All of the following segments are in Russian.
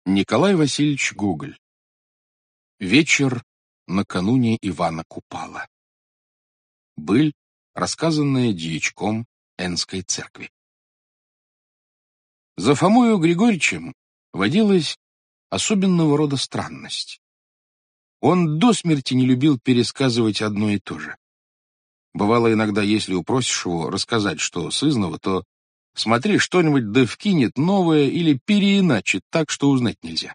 Николай Васильевич Гоголь. Вечер накануне Ивана Купала. Быль, рассказанная дьячком Энской церкви. За Фомою Григорьевичем водилась особенного рода странность. Он до смерти не любил пересказывать одно и то же. Бывало иногда, если упросишь его рассказать что сызнова, то смотри, что-нибудь да вкинет новое или переиначит так, что узнать нельзя.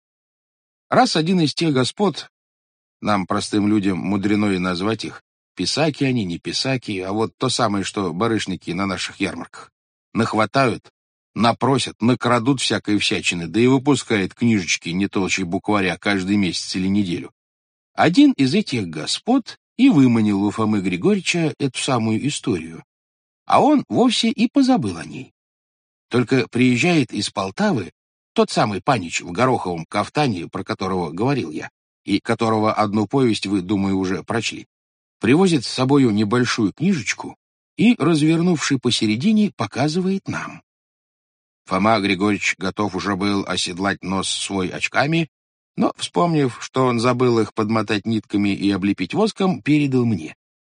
Раз один из тех господ, нам, простым людям, мудрено и назвать их, писаки они, не писаки, а вот то самое, что барышники на наших ярмарках, нахватают, напросят, накрадут всякой всячины, да и выпускает книжечки не толще букваря каждый месяц или неделю. Один из этих господ и выманил у Фомы Григорьевича эту самую историю, а он вовсе и позабыл о ней. Только приезжает из Полтавы тот самый панич в гороховом кафтане, про которого говорил я, и которого одну повесть вы, думаю, уже прочли, привозит с собою небольшую книжечку и, развернувши посередине, показывает нам. Фома Григорьевич готов уже был оседлать нос свой очками, но, вспомнив, что он забыл их подмотать нитками и облепить воском, передал мне.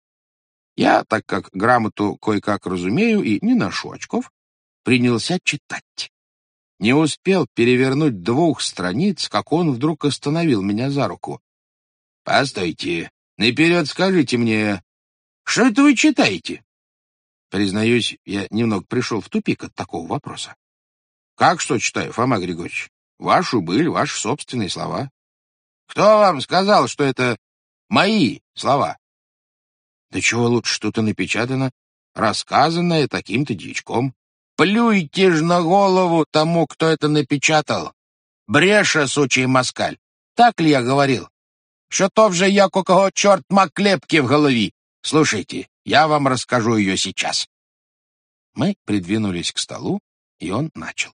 Я, так как грамоту кое-как разумею и не ношу очков, принялся читать. Не успел перевернуть 2 страниц, как он вдруг остановил меня за руку. — Постойте, наперед скажите мне, что это вы читаете? Признаюсь, я немного пришел в тупик от такого вопроса. — Как что читаю, Фома Григорьевич? Вашу быль, ваши собственные слова. — Кто вам сказал, что это мои слова? — Да чего лучше что-то напечатано, рассказанное таким-то дьячком. Плюйте ж на голову тому, кто это напечатал. Бреша, сучий москаль. Так ли я говорил? Що то вже як у кого чорт маклепки в голові. Слушайте, я вам расскажу ее сейчас. Мы придвинулись к столу, и он начал.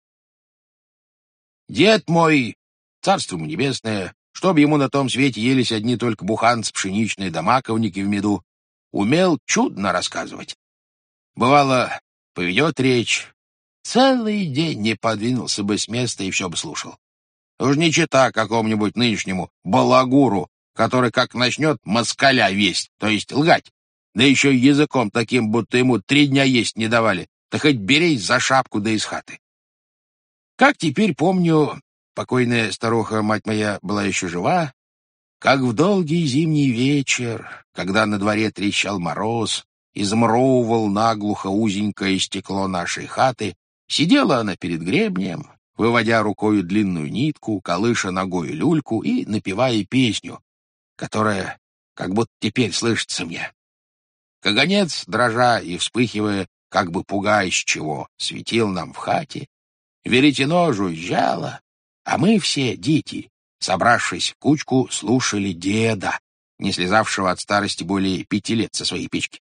Дед мой, царство ему небесное, чтоб ему на том свете елись одни только буханцы пшеничные да маковники в меду, умел чудно рассказывать. Бывало, поведет речь, целый день не подвинулся бы с места и все бы слушал. Уж не чита какому-нибудь нынешнему балагуру, который как начнет москаля весть, то есть лгать, да еще языком таким, будто ему 3 дня есть не давали, да хоть берись за шапку да из хаты. Как теперь помню, покойная старуха, мать моя, была еще жива, как в долгий зимний вечер, когда на дворе трещал мороз и замуровывал наглухо узенькое стекло нашей хаты, сидела она перед гребнем, выводя рукою длинную нитку, колыша ногою люльку и напевая песню, которая как будто теперь слышится мне. Каганец, дрожа и вспыхивая, как бы пугаясь чего, светил нам в хате, веретено жужжало, а мы все, дети, собравшись в кучку, слушали деда, не слезавшего от старости более 5 лет со своей печки.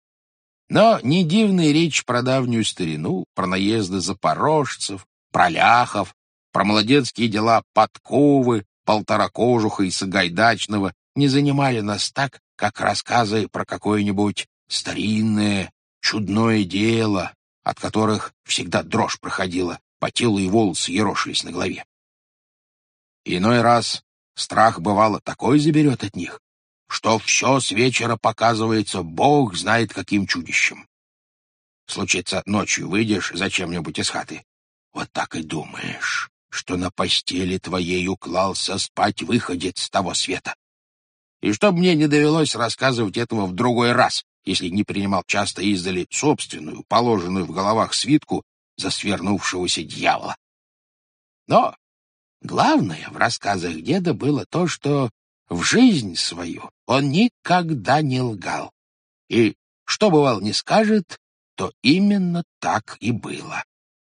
Но не дивная речь про давнюю старину, про наезды запорожцев, про ляхов, про молодецкие дела Подковы, Полторакожуха и Сагайдачного не занимали нас так, как рассказы про какое-нибудь старинное, чудное дело, от которых всегда дрожь проходила, по телу и волосы ерошились на голове. Иной раз страх, бывало, такой заберет от них, что все с вечера показывается бог знает каким чудищем. Случится, ночью выйдешь за чем-нибудь из хаты, вот так и думаешь, что на постели твоей уклался спать выходец с того света. И чтоб мне не довелось рассказывать этого в другой раз, если не принимал часто издали собственную, положенную в головах свитку за свернувшегося дьявола. Но главное в рассказах деда было то, что в жизнь свою он никогда не лгал. И что, бывало, не скажет, то именно так и было.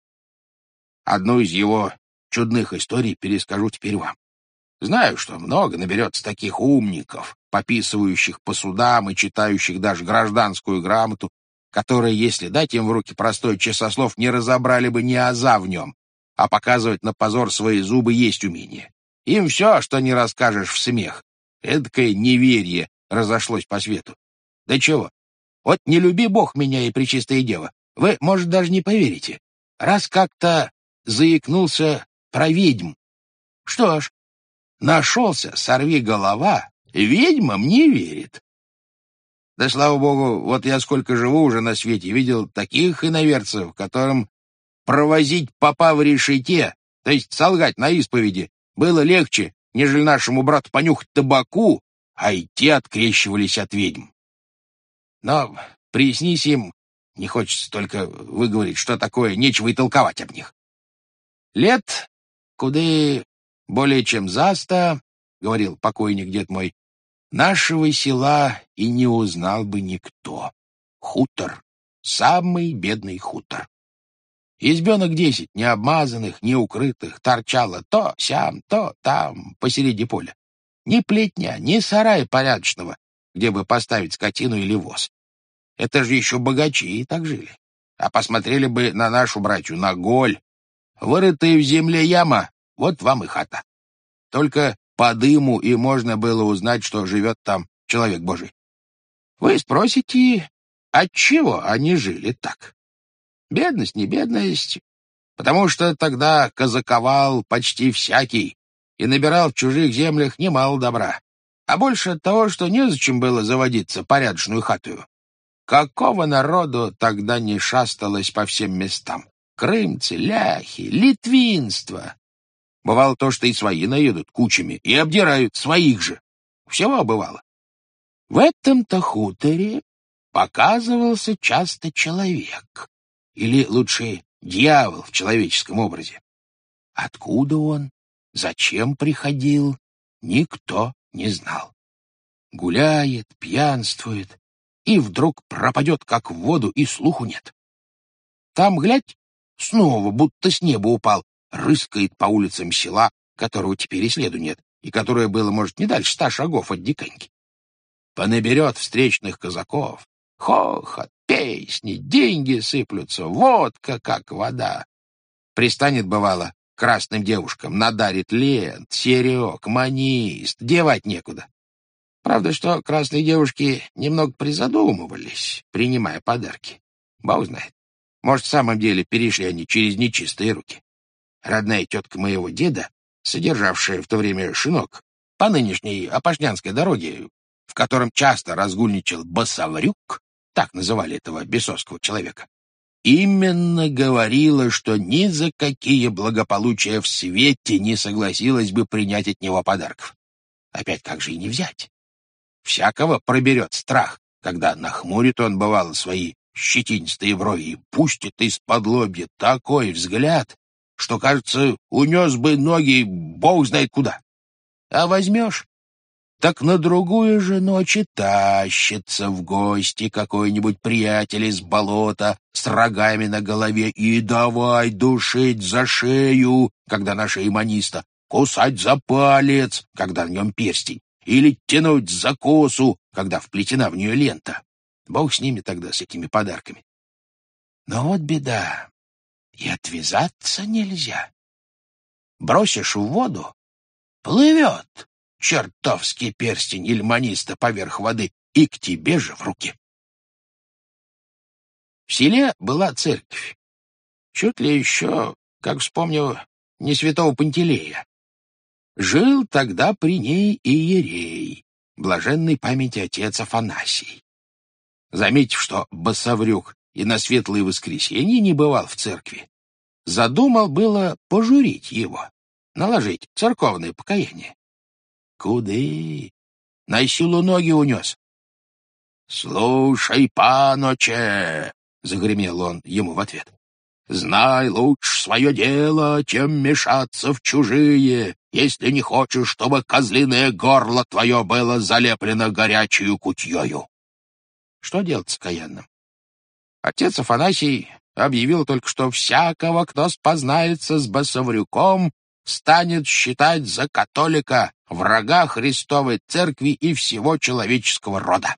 Одну из его чудных историй перескажу теперь вам. Знаю, что много наберется таких умников, пописывающих по судам и читающих даже гражданскую грамоту, которые, если дать им в руки простой часослов, не разобрали бы ни аза в нем, а показывать на позор свои зубы есть умение. Им все, что не расскажешь, в смех. Эдакое неверие разошлось по свету. Да чего? Вот не люби Бог меня и пречистая дева, вы, может, даже не поверите. Раз как-то заикнулся про ведьм, Что ж, нашелся сорвиголова, ведьмам не верит. Да, слава богу, вот я сколько живу уже на свете, видел таких иноверцев, которым провозить попа в решете, то есть солгать на исповеди, было легче, нежели нашему брату понюхать табаку, а и те открещивались от ведьм. Но приснись им, не хочется только выговорить, что такое, нечего и толковать об них. Лет куды более чем за 100, говорил покойник дед мой, нашего села и не узнал бы никто. Хутор, самый бедный хутор. Избенок 10, необмазанных, неукрытых, торчало то сям, то там, посреди поля. Ни плетня, ни сарая порядочного, где бы поставить скотину или воз. Это же еще богачи и так жили. А посмотрели бы на нашу братью, на голь. Вырытая в земле яма, вот вам и хата. Только по дыму и можно было узнать, что живет там человек Божий. Вы спросите, отчего они жили так? Бедность не бедность, потому что тогда казаковал почти всякий и набирал в чужих землях немало добра. А больше от того, что незачем было заводиться порядочную хатую. Какого народу тогда не шасталось по всем местам? Крымцы, ляхи, литвинство. Бывало то, что и свои наедут кучами и обдирают своих же. Всего бывало. В этом-то хуторе показывался часто человек, или лучше дьявол в человеческом образе. Откуда он, зачем приходил, никто не знал. Гуляет, пьянствует, и вдруг пропадет, как в воду, и слуху нет. Там, глядь, снова, будто с неба упал, рыскает по улицам села, которого теперь и следу нет, и которое было, может, не дальше 100 шагов от диканьки. Понаберет встречных казаков, хохот, песни, деньги сыплются, водка, как вода. Пристанет, бывало, к красным девушкам, надарит лент, серег, манист, девать некуда. Правда, что красные девушки немного призадумывались, принимая подарки. Бог знает. Может, в самом деле перешли они через нечистые руки. Родная тетка моего деда, содержавшая в то время шинок по нынешней Опошнянской дороге, в котором часто разгульничал Басаврюк, так называли этого бесовского человека, именно говорила, что ни за какие благополучия в свете не согласилась бы принять от него подарков. Опять как же и не взять? Всякого проберет страх, когда нахмурит он, бывало, свои щетинистые брови и пустит из-под лобья такой взгляд, что, кажется, унес бы ноги бог знает куда. А возьмешь, так на другую же ночь и тащится в гости какой-нибудь приятель из болота с рогами на голове и давай душить за шею, когда на шее маниста, кусать за палец, когда на нем перстень, или тянуть за косу, когда вплетена в нее лента. Бог с ними тогда, с этими подарками. Но вот беда, и отвязаться нельзя. Бросишь в воду — плывет чертовский перстень ильманиста поверх воды и к тебе же в руки. В селе была церковь. Чуть ли еще, как вспомню, не святого Пантелея. Жил тогда при ней иерей, блаженной памяти отец Афанасий. Заметив, что Басаврюк и на Светлое Воскресенье не бывал в церкви, задумал было пожурить его, наложить церковное покаяние. Куды? На силу ноги унес. «Слушай, паноче!» — загремел он ему в ответ. «Знай лучше свое дело, чем мешаться в чужие, если не хочешь, чтобы козлиное горло твое было залеплено горячую кутьёю». Что делать с каянным? Отец Афанасий объявил только, что всякого, кто спознается с Басаврюком, станет считать за католика, врага Христовой Церкви и всего человеческого рода.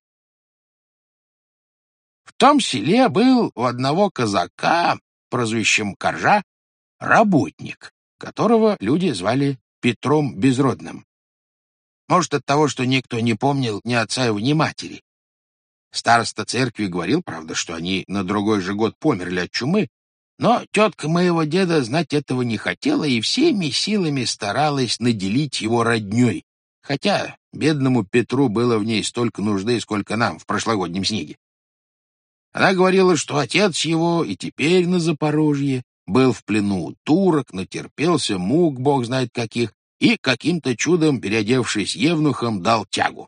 В том селе был у одного казака, прозвищем Коржа, работник, которого люди звали Петром Безродным. Может, от того, что никто не помнил ни отца его, ни матери. Староста церкви говорил, правда, что они на другой же год померли от чумы, Но тетка моего деда знать этого не хотела и всеми силами старалась наделить его родней, хотя бедному Петру было в ней столько нужды, сколько нам в прошлогоднем снеге. Она говорила, что отец его и теперь на Запорожье, был в плену у турок, натерпелся мук бог знает каких, и каким-то чудом, переодевшись евнухом, дал тягу.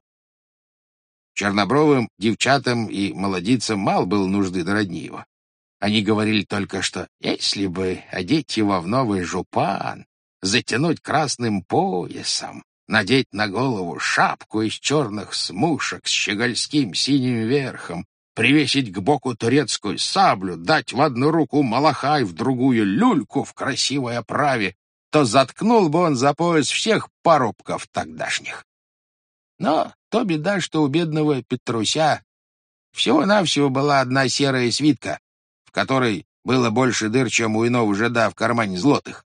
Чернобровым девчатам и молодицам мало было нужды до родни его. Они говорили только, что если бы одеть его в новый жупан, затянуть красным поясом, надеть на голову шапку из черных смушек с щегольским синим верхом, привесить к боку турецкую саблю, дать в одну руку малахай, в другую люльку в красивой оправе, то заткнул бы он за пояс всех парубков тогдашних. Но то беда, что у бедного Петруся всего-навсего была одна серая свитка, в которой было больше дыр, чем у иного жида в кармане злотых.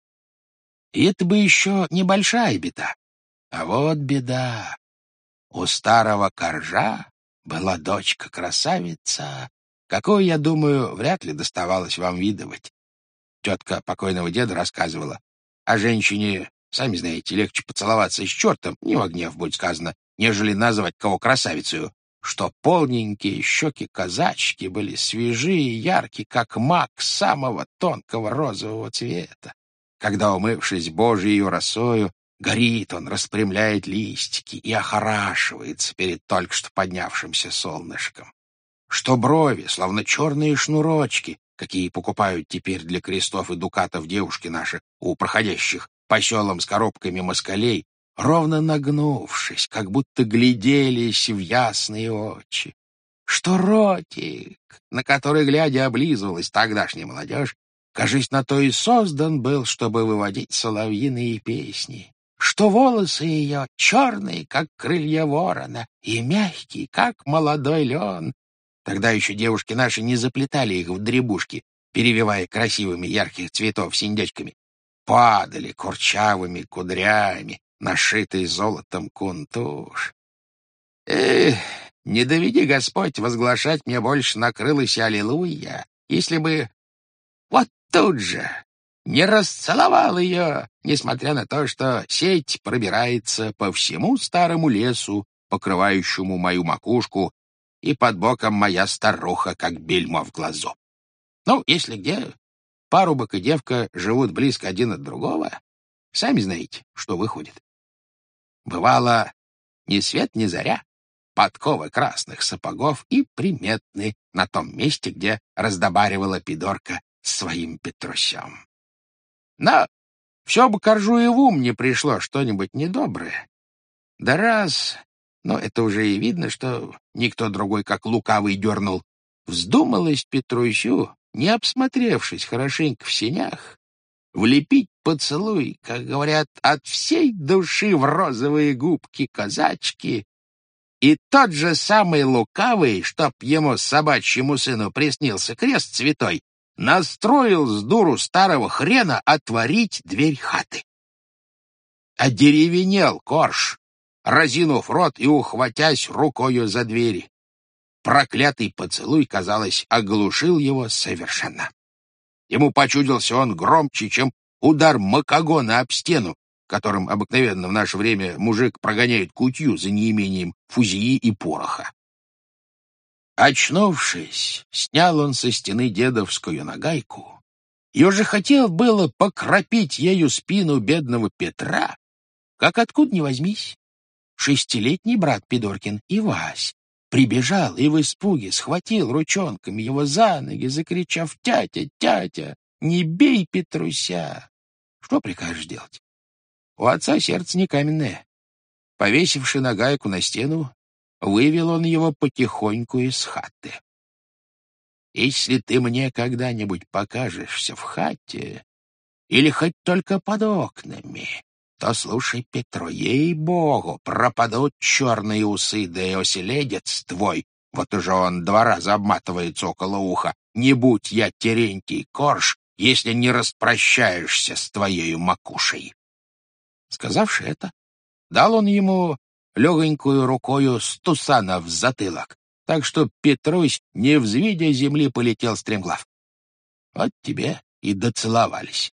И это бы еще небольшая беда. А вот беда. У старого коржа была дочка-красавица, какую, я думаю, вряд ли доставалось вам видывать. Тетка покойного деда рассказывала, о женщине, сами знаете, легче поцеловаться с чертом, не во гнев будет сказано, нежели назвать кого красавицею, что полненькие щеки казачки были свежие и яркие, как мак самого тонкого розового цвета. Когда, умывшись Божией росою, горит он, распрямляет листики и охорашивается перед только что поднявшимся солнышком. Что брови, словно черные шнурочки, какие покупают теперь для крестов и дукатов девушки наши у проходящих по селам с коробками москалей, ровно нагнувшись, как будто гляделись в ясные очи. Что ротик, на который, глядя, облизывалась тогдашняя молодежь, кажись, на то и создан был, чтобы выводить соловьиные песни. Что волосы ее черные, как крылья ворона, и мягкие, как молодой лен. Тогда еще девушки наши не заплетали их в дребушки, перевивая красивыми ярких цветов синдячками. Падали курчавыми кудрями, нашитый золотом кунтуш. Эх, не доведи Господь возглашать мне больше накрылась аллилуйя, если бы вот тут же не расцеловал ее, несмотря на то, что сеть пробирается по всему старому лесу, покрывающему мою макушку, и под боком моя старуха, как бельмо в глазу. Ну, если где парубок и девка живут близко один от другого, сами знаете, что выходит. Бывало, ни свет ни заря, подковы красных сапогов и приметны на том месте, где раздобаривала пидорка своим Петрусем. Но все бы коржу и в ум не пришло что-нибудь недоброе. Да раз, но это уже и видно, что никто другой, как лукавый, дернул, вздумалось Петрусю, не обсмотревшись хорошенько в сенях, влепить поцелуй, как говорят, от всей души в розовые губки казачки, и тот же самый лукавый, чтоб ему собачьему сыну приснился крест святой, настроил с дуру старого хрена отворить дверь хаты. Одеревенел корж, разинув рот и ухватясь рукою за двери. Проклятый поцелуй, казалось, оглушил его совершенно. Ему почудился он громче, чем удар макогона об стену, которым обыкновенно в наше время мужик прогоняет кутью за неимением фузии и пороха. Очнувшись, снял он со стены дедовскую нагайку и уже хотел было покропить ею спину бедного Петра, как откуда ни возьмись, 6-летний брат Пидоркин Ивась прибежал и в испуге схватил ручонками его за ноги, закричав: «Тятя, тятя, не бей Петруся!» Что прикажешь делать? У отца сердце не каменное. Повесивши нагайку на стену, вывел он его потихоньку из хаты. «Если ты мне когда-нибудь покажешься в хате или хоть только под окнами, то, слушай, Петро, ей-богу, пропадут черные усы, да и оселедец твой, вот уже он 2 раза обматывается около уха, не будь я Терентий Корж, если не распрощаешься с твоею макушей». Сказавши это, дал он ему легонькую рукою стусана в затылок, так что Петрусь, не взвидя земли, полетел стремглав. Вот тебе и доцеловались.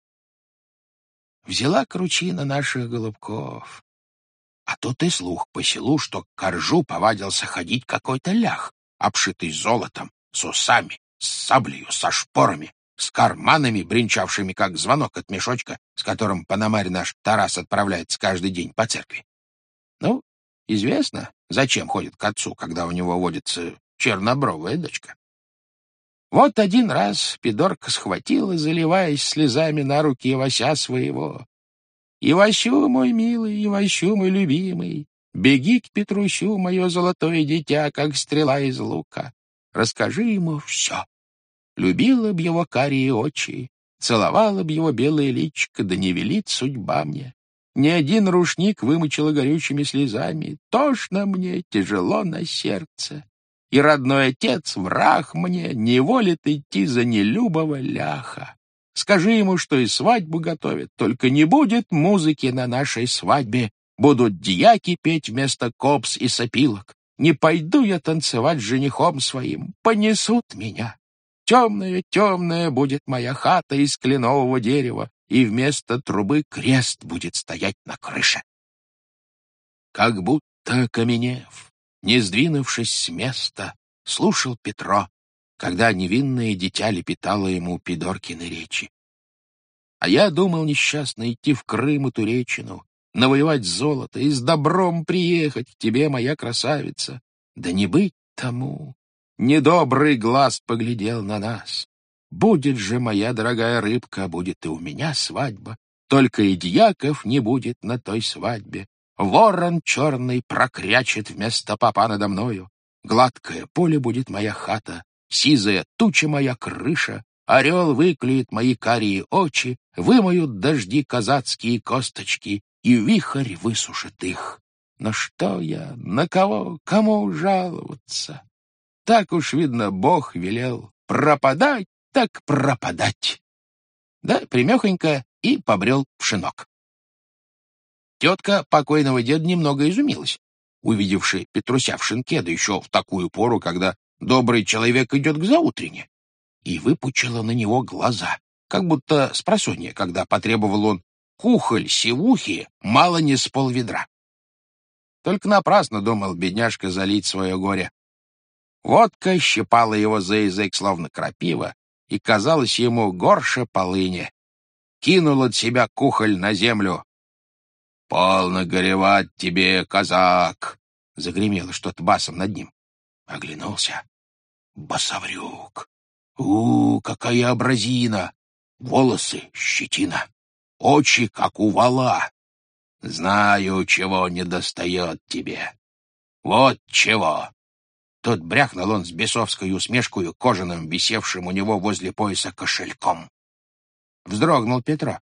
Взяла кручина наших голубков. А тут и слух по селу, что к коржу повадился ходить какой-то лях, обшитый золотом, с усами, с саблею, со шпорами, с карманами, бренчавшими, как звонок от мешочка, с которым пономарь наш Тарас отправляется каждый день по церкви. Ну, известно, зачем ходит к отцу, когда у него водится чернобровая дочка. Вот один раз Пидорка схватила, заливаясь слезами на руки Ивася своего. «Ивасю, мой милый, Ивасю, мой любимый, беги к Петрусю, мое золотое дитя, как стрела из лука. Расскажи ему все. Любила б его карие очи, целовала б его белое личико, да не велит судьба мне. Ни один рушник вымочила горючими слезами. Тошно мне, тяжело на сердце. И родной отец, враг мне, не волит идти за нелюбого ляха. Скажи ему, что и свадьбу готовят, только не будет музыки на нашей свадьбе. Будут дьяки петь вместо копс и сопилок. Не пойду я танцевать с женихом своим, понесут меня. Темная-темная будет моя хата из кленового дерева, и вместо трубы крест будет стоять на крыше». Как будто окаменев, не сдвинувшись с места, слушал Петро, когда невинное дитя лепетало ему Пидоркины речи. А я думал несчастно идти в Крым и Туречину, навоевать золото и с добром приехать к тебе, моя красавица. Да не быть тому. Недобрый глаз поглядел на нас. Будет же, моя дорогая рыбка, будет и у меня свадьба. Только и дьяков не будет на той свадьбе. Ворон черный прокрячет вместо попа надо мною. Гладкое поле будет моя хата, сизая туча моя крыша, орел выклюет мои карие очи, вымоют дожди казацкие косточки, и вихрь высушит их. Но что я, на кого, кому жаловаться? Так уж, видно, Бог велел пропадать, так пропадать. Да, примехонько и побрел в шинок. Тетка покойного деда немного изумилась, увидевши Петруся в шинке, да еще в такую пору, когда добрый человек идет к заутрене, и выпучила на него глаза, как будто спросонья, когда потребовал он кухоль сивухи мало не с полведра. Только напрасно думал бедняжка залить свое горе. Водка щипала его за язык, словно крапива, и казалось ему горше полыни. Кинул от себя кухоль на землю. «Полно горевать тебе, казак!» — загремело что-то басом над ним. Оглянулся. Басаврюк! Какая образина! Волосы — щетина, очи, как у вала. Знаю, чего недостает тебе. Вот чего!» Тут бряхнул он с бесовской усмешкою кожаным, висевшим у него возле пояса кошельком. Вздрогнул Петро.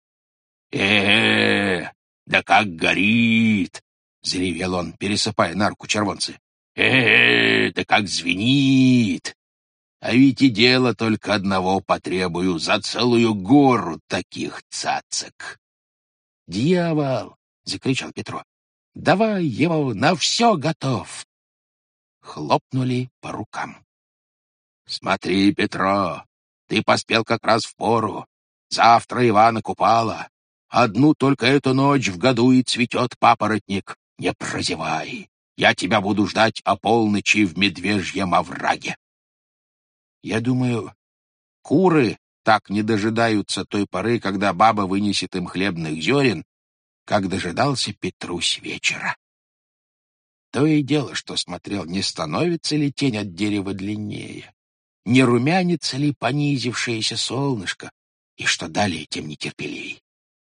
Да как горит! — заревел он, пересыпая на руку червонцы. Да как звенит! А ведь и дело только одного потребую за целую гору таких цацок. «Дьявол! — закричал Петро. — Давай его, на все готов!» Хлопнули по рукам. «Смотри, Петро, ты поспел как раз в пору. Завтра Ивана Купала. Одну только эту ночь в году и цветет папоротник. Не прозевай. Я тебя буду ждать о полночи в Медвежьем овраге». Я думаю, куры так не дожидаются той поры, когда баба вынесет им хлебных зерен, как дожидался Петрусь вечера. То и дело, что смотрел, не становится ли тень от дерева длиннее, не румянится ли понизившееся солнышко, и что далее, тем нетерпеливей.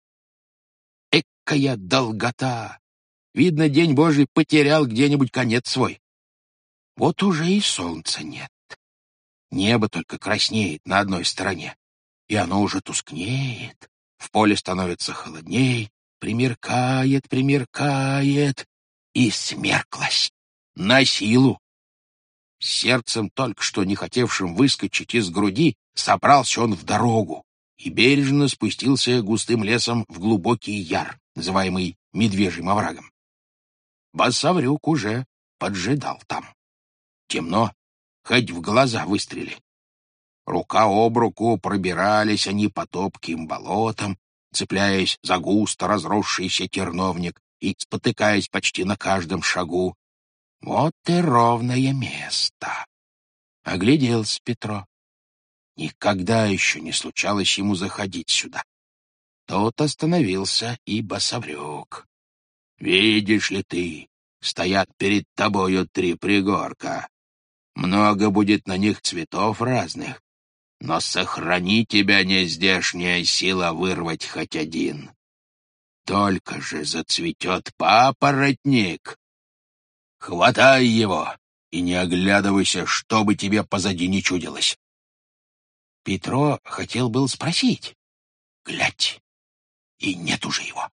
Экая долгота! Видно, день Божий потерял где-нибудь конец свой. Вот уже и солнца нет. Небо только краснеет на одной стороне, и оно уже тускнеет. В поле становится холодней, примеркает, и смерклась. На силу. С сердцем, только что не хотевшим выскочить из груди, собрался он в дорогу и бережно спустился густым лесом в глубокий яр, называемый Медвежьим оврагом. Басаврюк уже поджидал там. Темно, хоть в глаза выстрели. Рука об руку пробирались они по топким болотам, цепляясь за густо разросшийся терновник и спотыкаясь почти на каждом шагу. Вот и ровное место. Огляделся Петро. Никогда еще не случалось ему заходить сюда. Тут остановился и Басаврюк. «Видишь ли ты, стоят перед тобою 3 пригорка. Много будет на них цветов разных, но сохрани тебя нездешняя сила вырвать хоть один. Только же зацветет папоротник. Хватай его и не оглядывайся, чтобы тебе позади не чудилось». Петро хотел был спросить. Глядь, и нет уже его.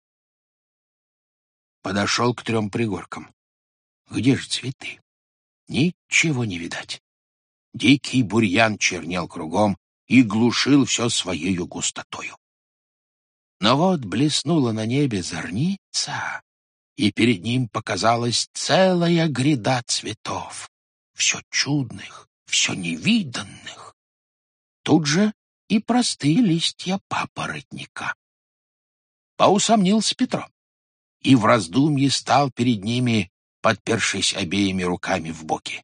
Подошел к 3 пригоркам. Где же цветы? Ничего не видать. Дикий бурьян чернел кругом и глушил все своею густотою. Но вот блеснула на небе зорница, и перед ним показалась целая гряда цветов, все чудных, все невиданных. Тут же и простые листья папоротника. Поусомнился Петро и в раздумье стал перед ними, подпершись обеими руками в боки.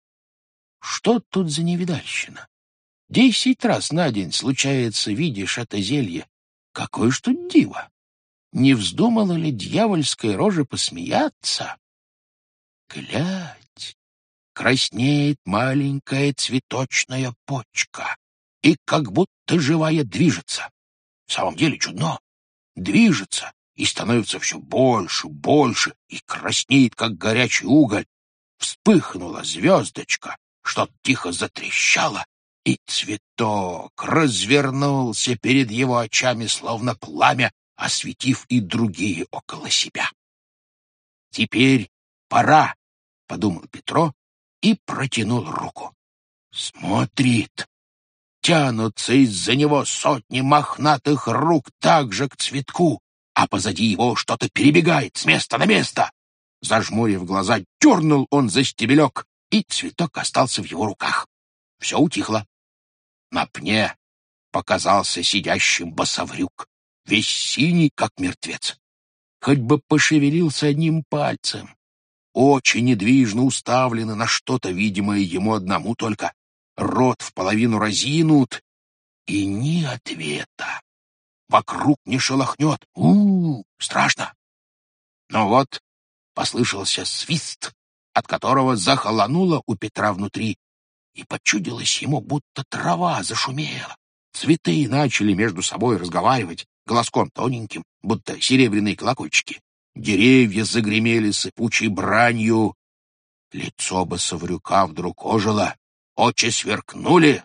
Что тут за невидальщина? 10 раз на день случается, видишь это зелье. Какое ж тут диво! Не вздумала ли дьявольская рожа посмеяться? Глядь, краснеет маленькая цветочная почка и как будто живая движется. В самом деле чудно. Движется и становится все больше, больше, и краснеет, как горячий уголь. Вспыхнула звездочка, что-то тихо затрещало, и цветок развернулся перед его очами, словно пламя, осветив и другие около себя. «Теперь пора», — подумал Петро и протянул руку. Смотрит. Тянутся из-за него сотни мохнатых рук также к цветку, а позади его что-то перебегает с места на место. Зажмурив глаза, дернул он за стебелек, и цветок остался в его руках. Все утихло. На пне показался сидящим Басаврюк, весь синий, как мертвец. Хоть бы пошевелился одним пальцем. Очи недвижно уставлены на что-то, видимое ему одному только. Рот в половину разинут, и ни ответа. Вокруг не шелохнет. Страшно. Но вот послышался свист, от которого захолонуло у Петра внутри, и почудилось ему, будто трава зашумела. Цветы начали между собой разговаривать голоском тоненьким, будто серебряные колокольчики. Деревья загремели сыпучей бранью. Лицо Басаврюка вдруг ожило, очи сверкнули.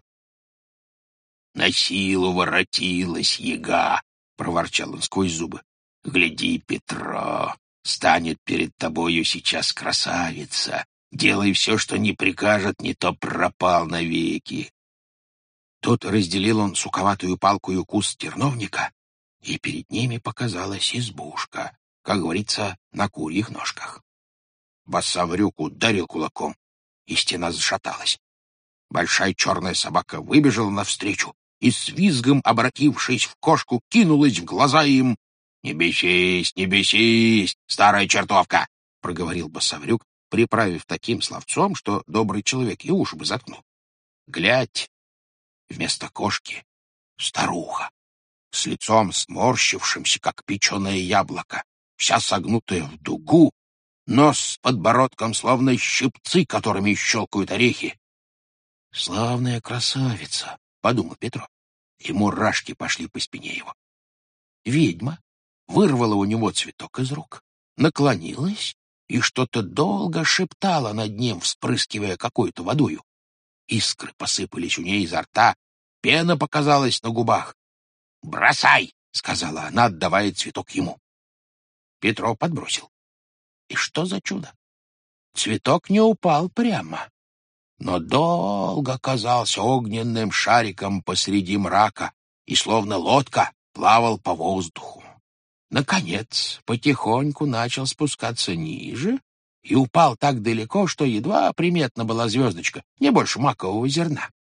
«На силу воротилась яга», — проворчал он сквозь зубы. «Гляди, Петро, станет перед тобою сейчас красавица. Делай все, что не прикажет, не то пропал навеки». Тут разделил он суковатую палкою куст терновника, и перед ними показалась избушка, как говорится, на курьих ножках. Басаврюк ударил кулаком, и стена зашаталась. Большая черная собака выбежала навстречу и, с визгом обратившись в кошку, кинулась в глаза им. «Не бесись, не бесись, старая чертовка!» — проговорил Басаврюк, приправив таким словцом, что добрый человек и уши бы заткнул. Глядь, вместо кошки старуха, с лицом сморщившимся, как печеное яблоко, вся согнутая в дугу, нос с подбородком, словно щипцы, которыми щелкают орехи. «Славная красавица», — подумал Петро, и мурашки пошли по спине его. Ведьма вырвала у него цветок из рук, наклонилась и что-то долго шептала над ним, вспрыскивая какой-то водою. Искры посыпались у ней изо рта, пена показалась на губах. «Бросай!» — сказала она, отдавая цветок ему. Петро подбросил. И что за чудо? Цветок не упал прямо, но долго казался огненным шариком посреди мрака и, словно лодка, плавал по воздуху. Наконец, потихоньку начал спускаться ниже и упал так далеко, что едва приметна была звездочка, не больше макового зерна.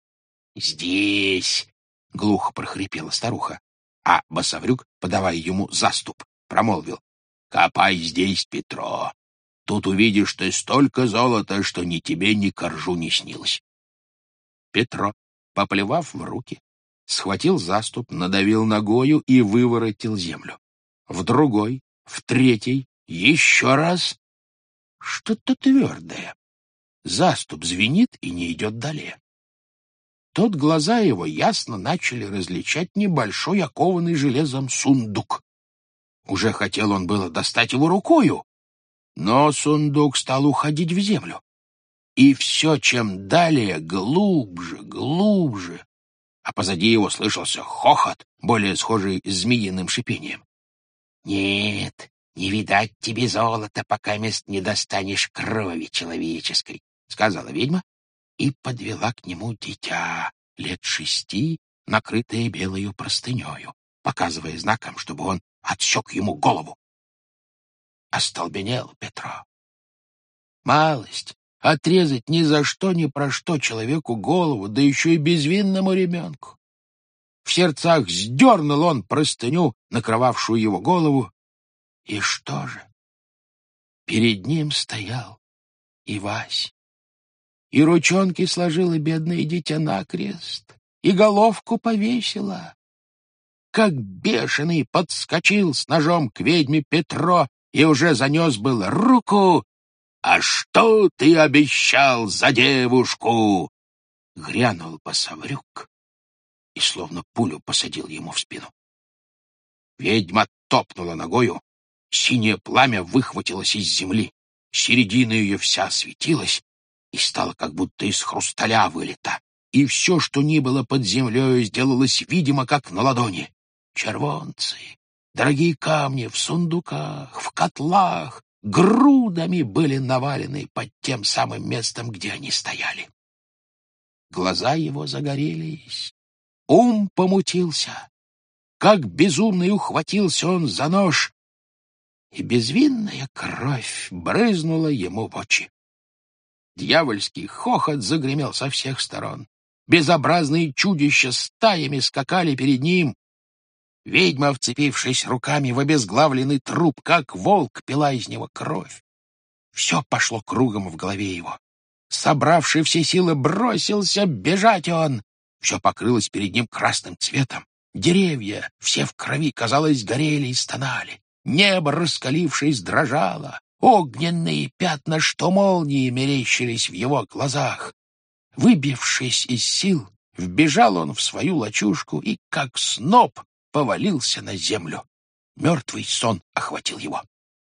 «Здесь!» — глухо прохрипела старуха. А Басаврюк, подавая ему заступ, промолвил: «Копай здесь, Петро. Тут увидишь ты столько золота, что ни тебе, ни коржу не снилось». Петро, поплевав в руки, схватил заступ, надавил ногою и выворотил землю. В другой, в третий, еще раз. Что-то твердое. Заступ звенит и не идет далее. Тут глаза его ясно начали различать небольшой окованный железом сундук. Уже хотел он было достать его рукою, но сундук стал уходить в землю. И все, чем далее, глубже, глубже. А позади его слышался хохот, более схожий с змеиным шипением. «Нет, не видать тебе золота, пока мест не достанешь крови человеческой», — сказала ведьма и подвела к нему дитя лет 6, накрытое белою простынею, показывая знаком, чтобы он отсек ему голову. Остолбенел Петро. Малость отрезать ни за что, ни про что человеку голову, да еще и безвинному ребенку. В сердцах сдернул он простыню, накрывавшую его голову, и что же? Перед ним стоял Ивась. И ручонки сложила бедное дитя накрест, и головку повесила. Как бешеный подскочил с ножом к ведьме Петро и уже занес было руку. «А что ты обещал за девушку?» Грянул Басаврюк и словно пулю посадил ему в спину. Ведьма топнула ногою, синее пламя выхватилось из земли, середина ее вся светилась и стала как будто из хрусталя вылита, и все, что ни было под землей, сделалось видимо, как на ладони. Червонцы, дорогие камни в сундуках, в котлах грудами были навалены под тем самым местом, где они стояли. Глаза его загорелись, ум помутился. Как безумный ухватился он за нож, и безвинная кровь брызнула ему в очи. Дьявольский хохот загремел со всех сторон. Безобразные чудища стаями скакали перед ним. Ведьма, вцепившись руками в обезглавленный труп, как волк, пила из него кровь. Все пошло кругом в голове его. Собравший все силы, бросился бежать он. Все покрылось перед ним красным цветом. Деревья, все в крови, казалось, горели и стонали. Небо, раскалившись, дрожало. Огненные пятна, что молнии, мерещились в его глазах. Выбившись из сил, вбежал он в свою лачужку и, как сноп, повалился на землю. Мертвый сон охватил его.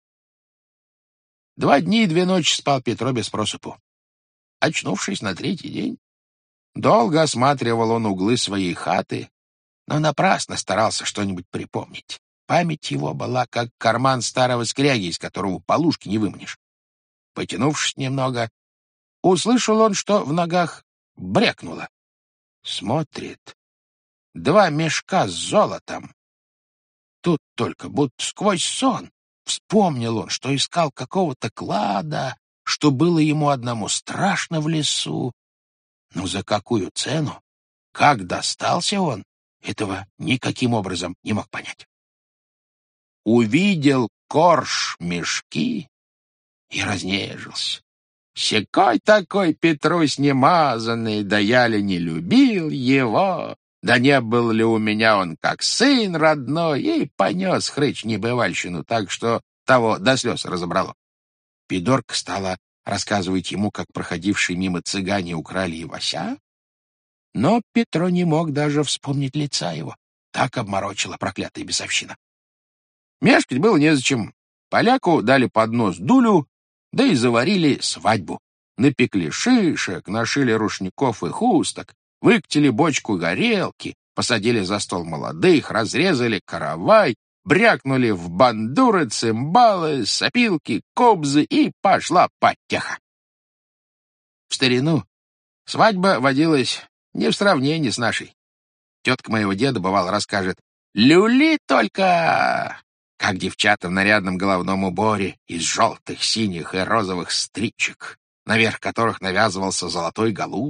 2 дня и 2 ночи спал Петро без просыпу. Очнувшись на 3-й день, долго осматривал он углы своей хаты, но напрасно старался что-нибудь припомнить. Память его была как карман старого скряги, из которого полушки не выманишь. Потянувшись немного, услышал он, что в ногах брякнуло. Смотрит. 2 мешка с золотом. Тут только, будто сквозь сон, вспомнил он, что искал какого-то клада, что было ему одному страшно в лесу. Но за какую цену? Как достался он? Этого никаким образом не мог понять. Увидел корж мешки и разнежился. Секой такой Петрусь немазанный, да я ли не любил его, да не был ли у меня он как сын родной, и понес хрыч небывальщину, так что того до слез разобрало. Пидорка стала рассказывать ему, как проходившие мимо цыгане украли Ивася, но Петро не мог даже вспомнить лица его. Так обморочила проклятая бесовщина. Мешкать было незачем. Поляку дали под нос дулю, да и заварили свадьбу. Напекли шишек, нашили рушников и хусток, выкатили бочку горелки, посадили за стол молодых, разрезали каравай, брякнули в бандуры, цимбалы, сопилки, кобзы, и пошла потеха. В старину свадьба водилась не в сравнении с нашей. Тетка моего деда, бывало, расскажет: «Люли только!» Как девчата в нарядном головном уборе из желтых, синих и розовых стричек, наверх которых навязывался золотой галун, в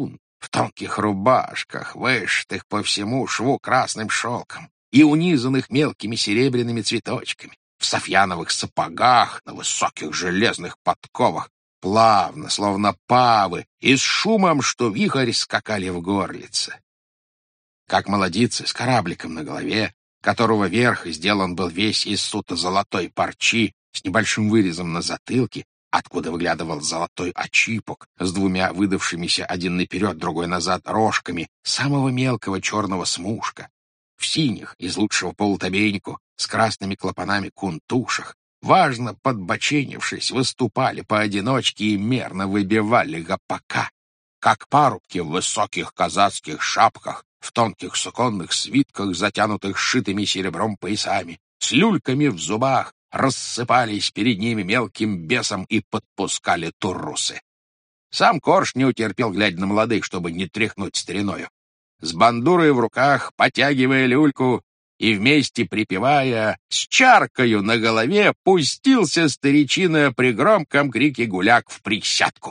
в тонких рубашках, вышитых по всему шву красным шелком и унизанных мелкими серебряными цветочками, в софьяновых сапогах, на высоких железных подковах, плавно, словно павы, и с шумом, что вихрь, скакали в горлице. Как молодицы с корабликом на голове, которого верх сделан был весь из суто-золотой парчи с небольшим вырезом на затылке, откуда выглядывал золотой очипок с двумя выдавшимися один наперед, другой назад рожками самого мелкого черного смушка, в синих из лучшего полутобейнику с красными клапанами кунтушах, важно подбоченившись, выступали поодиночке и мерно выбивали гопака, как парубки в высоких казацких шапках, в тонких суконных свитках, затянутых сшитыми серебром поясами, с люльками в зубах, рассыпались перед ними мелким бесом и подпускали турусы. Сам Корж не утерпел, глядя на молодых, чтобы не тряхнуть стариною. С бандурой в руках, потягивая люльку и вместе припевая, с чаркою на голове пустился старичина при громком крике гуляк в присядку.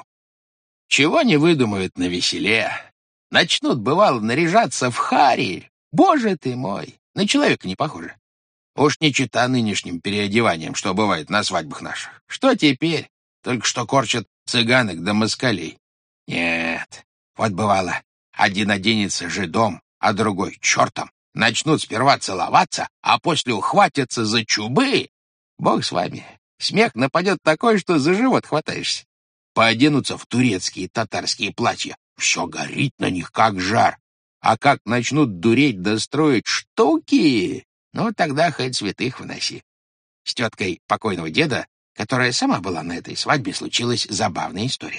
Чего не выдумают на веселе. Начнут, бывало, наряжаться в хари. Боже ты мой, на человека не похоже. Уж не чета нынешним переодеванием, что бывает на свадьбах наших. Что теперь? Только что корчат цыганок да москалей. Нет, вот бывало, один оденется жидом, а другой чертом. Начнут сперва целоваться, а после ухватятся за чубы. Бог с вами. Смех нападет такой, что за живот хватаешься. Пооденутся в турецкие татарские платья. Все горит на них, как жар. А как начнут дуреть да строить штуки, ну, тогда хоть святых выноси. С теткой покойного деда, которая сама была на этой свадьбе, случилась забавная история.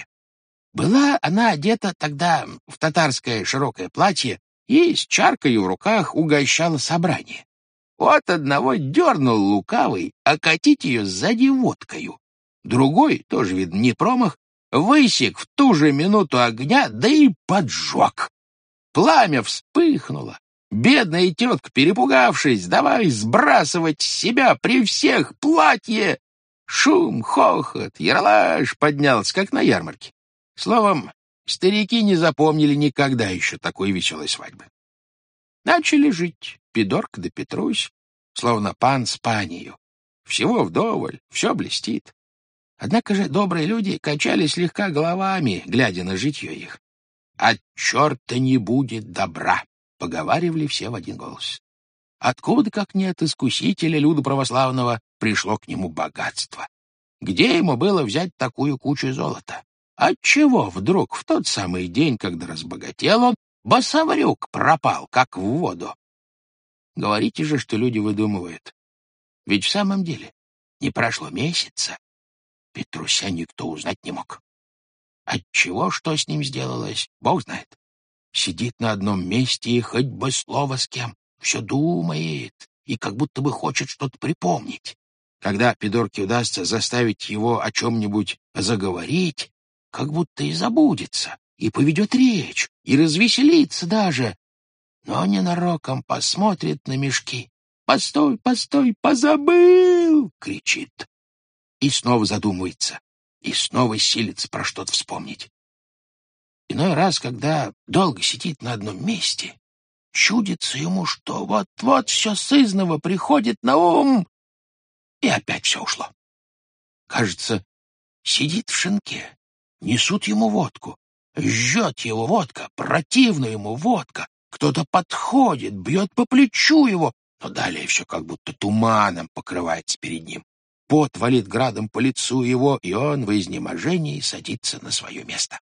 Была она одета тогда в татарское широкое платье и с чаркой в руках угощала собрание. Вот одного дернул лукавый окатить ее сзади водкою. Другой, тоже, видно, не промах, высек в ту же минуту огня, да и поджег. Пламя вспыхнуло. Бедная тетка, перепугавшись, давай сбрасывать с себя при всех платье. Шум, хохот, яролаж поднялся, как на ярмарке. Словом, старики не запомнили никогда еще такой веселой свадьбы. Начали жить Пидорка да Петрусь, словно пан с панию. Всего вдоволь, все блестит. Однако же добрые люди качали слегка головами, глядя на житье их. «От черта не будет добра», — поговаривали все в один голос. Откуда, как не от искусителя люда православного, пришло к нему богатство? Где ему было взять такую кучу золота? Отчего вдруг в тот самый день, когда разбогател он, босоврюк пропал, как в воду? Говорите же, что люди выдумывают. Ведь в самом деле не прошло месяца. Петруся никто узнать не мог. Отчего, что с ним сделалось, Бог знает. Сидит на одном месте и хоть бы слово с кем, все думает и как будто бы хочет что-то припомнить. Когда Пидорке удастся заставить его о чем-нибудь заговорить, как будто и забудется, и поведет речь, и развеселится даже. Но ненароком посмотрит на мешки. «Постой, постой, позабыл!» — кричит. И снова задумывается, и снова силится про что-то вспомнить. Иной раз, когда долго сидит на одном месте, чудится ему, что вот-вот все сызнова приходит на ум, и опять все ушло. Кажется, сидит в шинке, несут ему водку, жжет его водка, противна ему водка, кто-то подходит, бьет по плечу его, но далее все как будто туманом покрывается перед ним. Пот валит градом по лицу его, и он в изнеможении садится на свое место.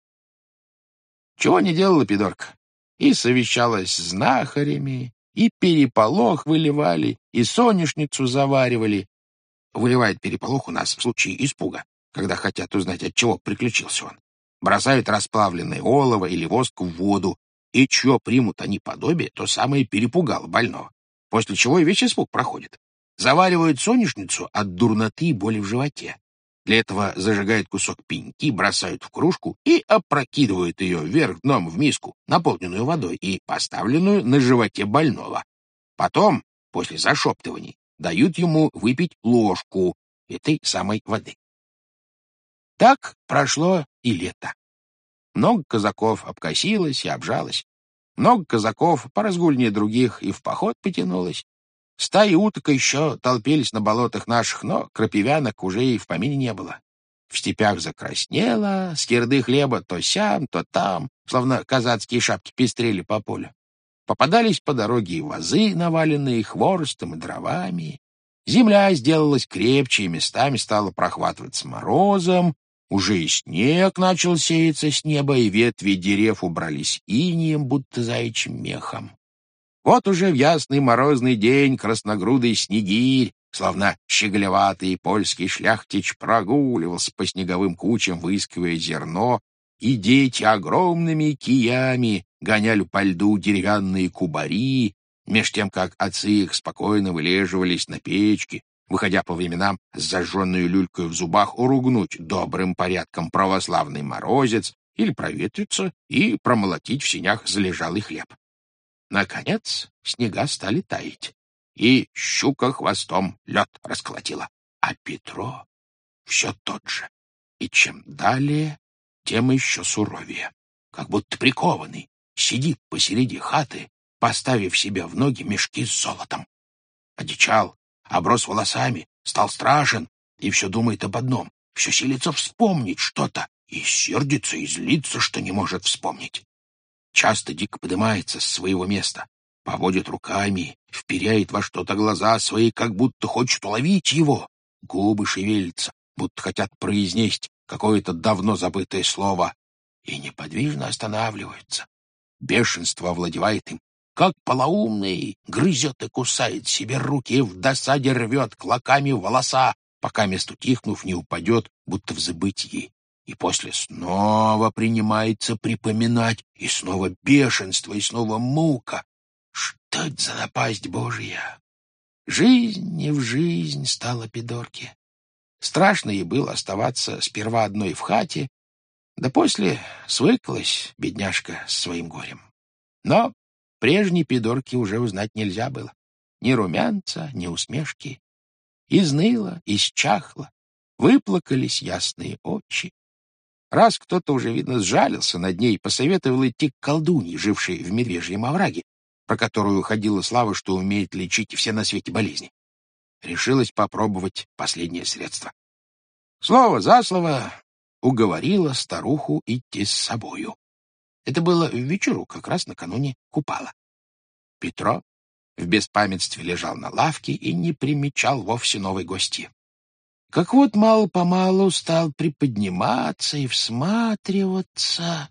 Чего не делала Пидорка? И совещалась с знахарями, и переполох выливали, и соняшницу заваривали. Выливает переполох у нас в случае испуга, когда хотят узнать, от чего приключился он. Бросают расплавленное олово или воск в воду, и чье примут они подобие, то самое перепугало больного, после чего и весь испуг проходит. Заваривают соняшницу от дурноты и боли в животе. Для этого зажигают кусок пеньки, бросают в кружку и опрокидывают ее вверх дном в миску, наполненную водой и поставленную на животе больного. Потом, после зашептываний, дают ему выпить ложку этой самой воды. Так прошло и лето. Много казаков обкосилось и обжалось. Много казаков, поразгульнее других, и в поход потянулось. Стаи уток еще толпились на болотах наших, но крапивянок уже и в помине не было. В степях закраснело, скирды хлеба то сям, то там, словно казацкие шапки пестрели по полю. Попадались по дороге и вазы, наваленные хворостом и дровами. Земля сделалась крепче и местами стала прохватываться морозом. Уже и снег начал сеяться с неба, и ветви дерев убрались инеем, будто заячьим мехом. Вот уже в ясный морозный день красногрудый снегирь, словно щеголеватый польский шляхтич, прогуливался по снеговым кучам, выискивая зерно, и дети огромными киями гоняли по льду деревянные кубари, меж тем, как отцы их спокойно вылеживались на печке, выходя по временам с зажженной люлькой в зубах уругнуть добрым порядком православный морозец или проветриться и промолотить в сенях залежалый хлеб. Наконец снега стали таять, и щука хвостом лед расколотила, а Петро все тот же, и чем далее, тем еще суровее, как будто прикованный, сидит посреди хаты, поставив себе в ноги мешки с золотом. Одичал, оброс волосами, стал страшен и все думает об одном, все силится вспомнить что-то и сердится и злится, что не может вспомнить. Часто дико поднимается с своего места, поводит руками, вперяет во что-то глаза свои, как будто хочет уловить его. Губы шевелятся, будто хотят произнести какое-то давно забытое слово, и неподвижно останавливаются. Бешенство овладевает им. Как полоумный, грызет и кусает себе руки, в досаде рвет клоками волоса, пока мест утихнув не упадет, будто в забытье. И после снова принимается припоминать, и снова бешенство, и снова мука. Что это за напасть Божья? Жизнь не в жизнь стала Пидорке. Страшно ей было оставаться сперва одной в хате, да после свыклась бедняжка с своим горем. Но прежней Пидорки уже узнать нельзя было. Ни румянца, ни усмешки. Изныла, исчахла, выплакались ясные очи. Раз кто-то уже, видно, сжалился над ней и посоветовал идти к колдунье, жившей в Медвежьем овраге, про которую ходила слава, что умеет лечить все на свете болезни. Решилась попробовать последнее средство. Слово за слово уговорила старуху идти с собою. Это было в вечеру, как раз накануне Купала. Петро в беспамятстве лежал на лавке и не примечал вовсе новой гости. Как вот мало-помалу стал приподниматься и всматриваться.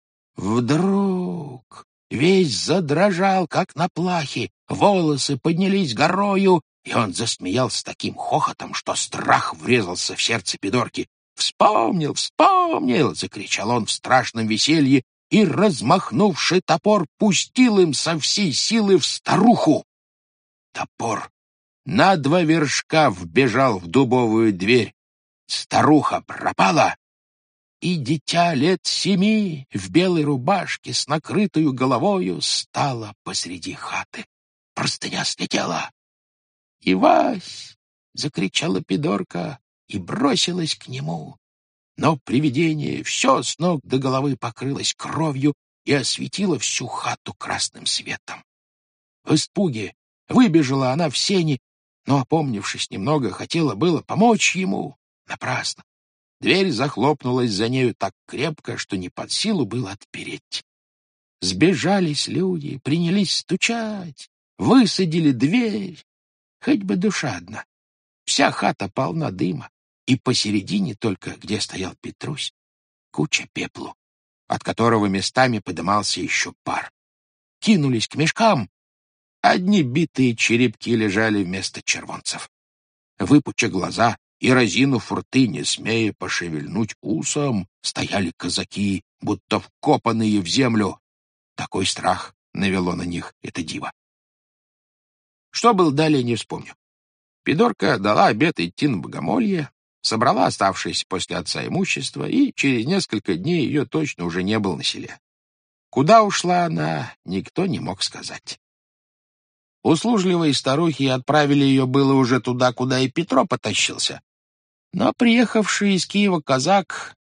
Вдруг весь задрожал, как на плахе, волосы поднялись горою, и он засмеялся таким хохотом, что страх врезался в сердце Пидорки. «Вспомнил, вспомнил!» — закричал он в страшном веселье и, размахнувши топор, пустил им со всей силы в старуху. Топор на 2 вершка вбежал в дубовую дверь. Старуха пропала, и дитя лет 7 в белой рубашке с накрытою головою стало посреди хаты. Простыня слетела. «Ивась!» — закричала Пидорка и бросилась к нему. Но привидение все с ног до головы покрылось кровью и осветило всю хату красным светом. В испуге выбежала она в сени, но, опомнившись немного, хотела было помочь ему. Напрасно. Дверь захлопнулась за нею так крепко, что не под силу было отпереть. Сбежались люди, принялись стучать, высадили дверь. Хоть бы душа одна. Вся хата полна дыма, и посередине только, где стоял Петрусь, куча пеплу, от которого местами подымался еще пар. Кинулись к мешкам. Одни битые черепки лежали вместо червонцев. Выпуча глаза и разинув рты, не смея пошевельнуть усом, стояли казаки, будто вкопанные в землю. Такой страх навело на них это диво. Что было далее, не вспомню. Пидорка дала обет идти на богомолье, собрала оставшееся после отца имущество, и через несколько дней ее точно уже не было на селе. Куда ушла она, никто не мог сказать. Услужливые старухи отправили ее было уже туда, куда и Петро потащился. Но приехавший из Киева казак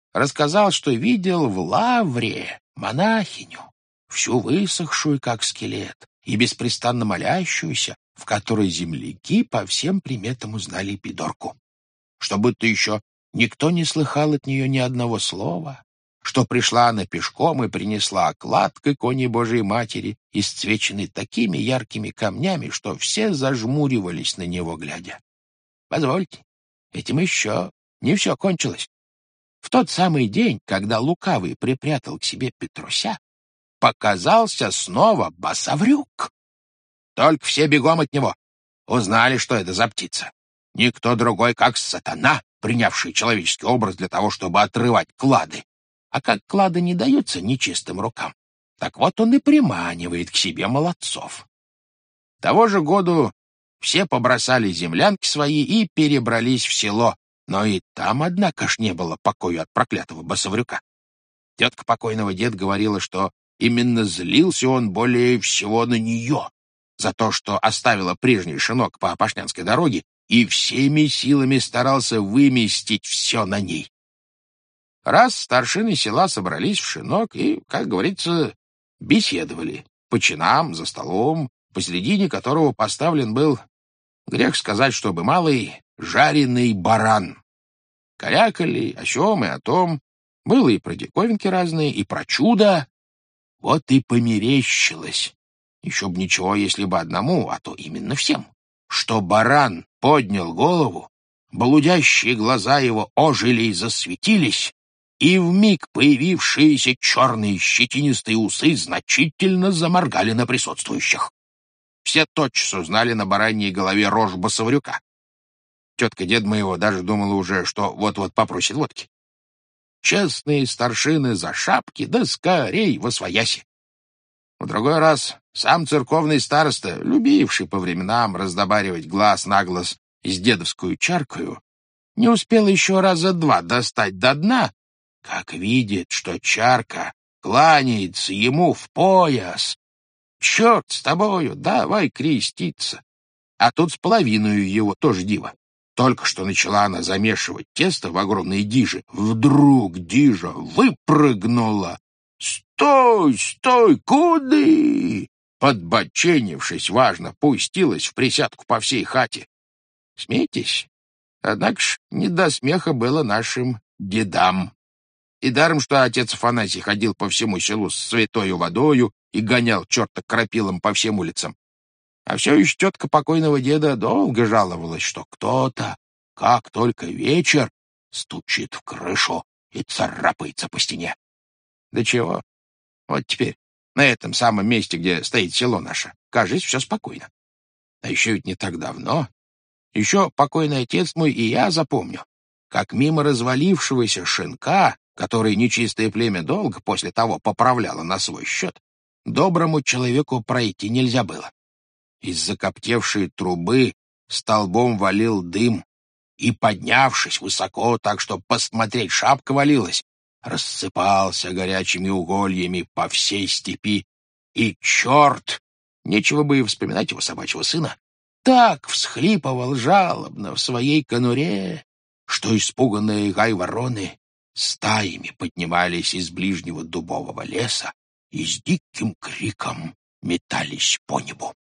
рассказал, что видел в лавре монахиню, всю высохшую, как скелет, и беспрестанно молящуюся, в которой земляки по всем приметам узнали Пидорку. Что будто еще никто не слыхал от нее ни одного слова, что пришла она пешком и принесла оклад к иконе Божией Матери, исцвеченный такими яркими камнями, что все зажмуривались на него, глядя. Позвольте, этим еще не все кончилось. В тот самый день, когда лукавый припрятал к себе Петруся, показался снова Басаврюк. Только все бегом от него. Узнали, что это за птица. Никто другой, как сатана, принявший человеческий образ для того, чтобы отрывать клады. А как клады не даются нечистым рукам, так вот он и приманивает к себе молодцов. Того же году все побросали землянки свои и перебрались в село, но и там, однако ж, не было покоя от проклятого Басаврюка. Тетка покойного деда говорила, что именно злился он более всего на нее за то, что оставила прежний шинок по Опашнянской дороге и всеми силами старался выместить все на ней. Раз старшины села собрались в шинок и, как говорится, беседовали по чинам, за столом, посредине которого поставлен был, грех сказать, чтобы малый, жареный баран. Корякали о сём и о том, было и про диковинки разные, и про чудо. Вот и померещилось. Еще б ничего, если бы одному, а то именно всем, что баран поднял голову, блудящие глаза его ожили и засветились, и вмиг появившиеся черные щетинистые усы значительно заморгали на присутствующих. Все тотчас узнали на бараньей голове рожь Басаврюка. Тетка деда моего даже думала уже, что вот-вот попросит водки. Честные старшины за шапки, да скорей восвояси. В другой раз сам церковный староста, любивший по временам раздобаривать глаз на глаз с дедовскую чаркою, не успел еще раза два достать до дна, как видит, что чарка кланяется ему в пояс. Черт с тобою, давай креститься. А тут с половиною его тоже диво. Только что начала она замешивать тесто в огромные дижи. Вдруг дижа выпрыгнула. «Стой, стой, куды?» Подбоченившись, важно, пустилась в присядку по всей хате. Смейтесь, однако ж не до смеха было нашим дедам. И даром, что отец Афанасий ходил по всему селу с святою водою и гонял черта крапилом по всем улицам. А все еще тетка покойного деда долго жаловалась, что кто-то, как только вечер, стучит в крышу и царапается по стене. Да чего? Вот теперь на этом самом месте, где стоит село наше, кажется, все спокойно. А еще ведь не так давно. Еще покойный отец мой и я запомню, как мимо развалившегося шинка, который нечистое племя долго после того поправляло на свой счет, доброму человеку пройти нельзя было. Из закоптевшей трубы столбом валил дым, и, поднявшись высоко, так что посмотреть шапка валилась, рассыпался горячими угольями по всей степи, и черт, нечего бы и вспоминать его собачьего сына, так всхлипывал жалобно в своей конуре, что испуганные гай-вороны стаями поднимались из ближнего дубового леса и с диким криком метались по небу.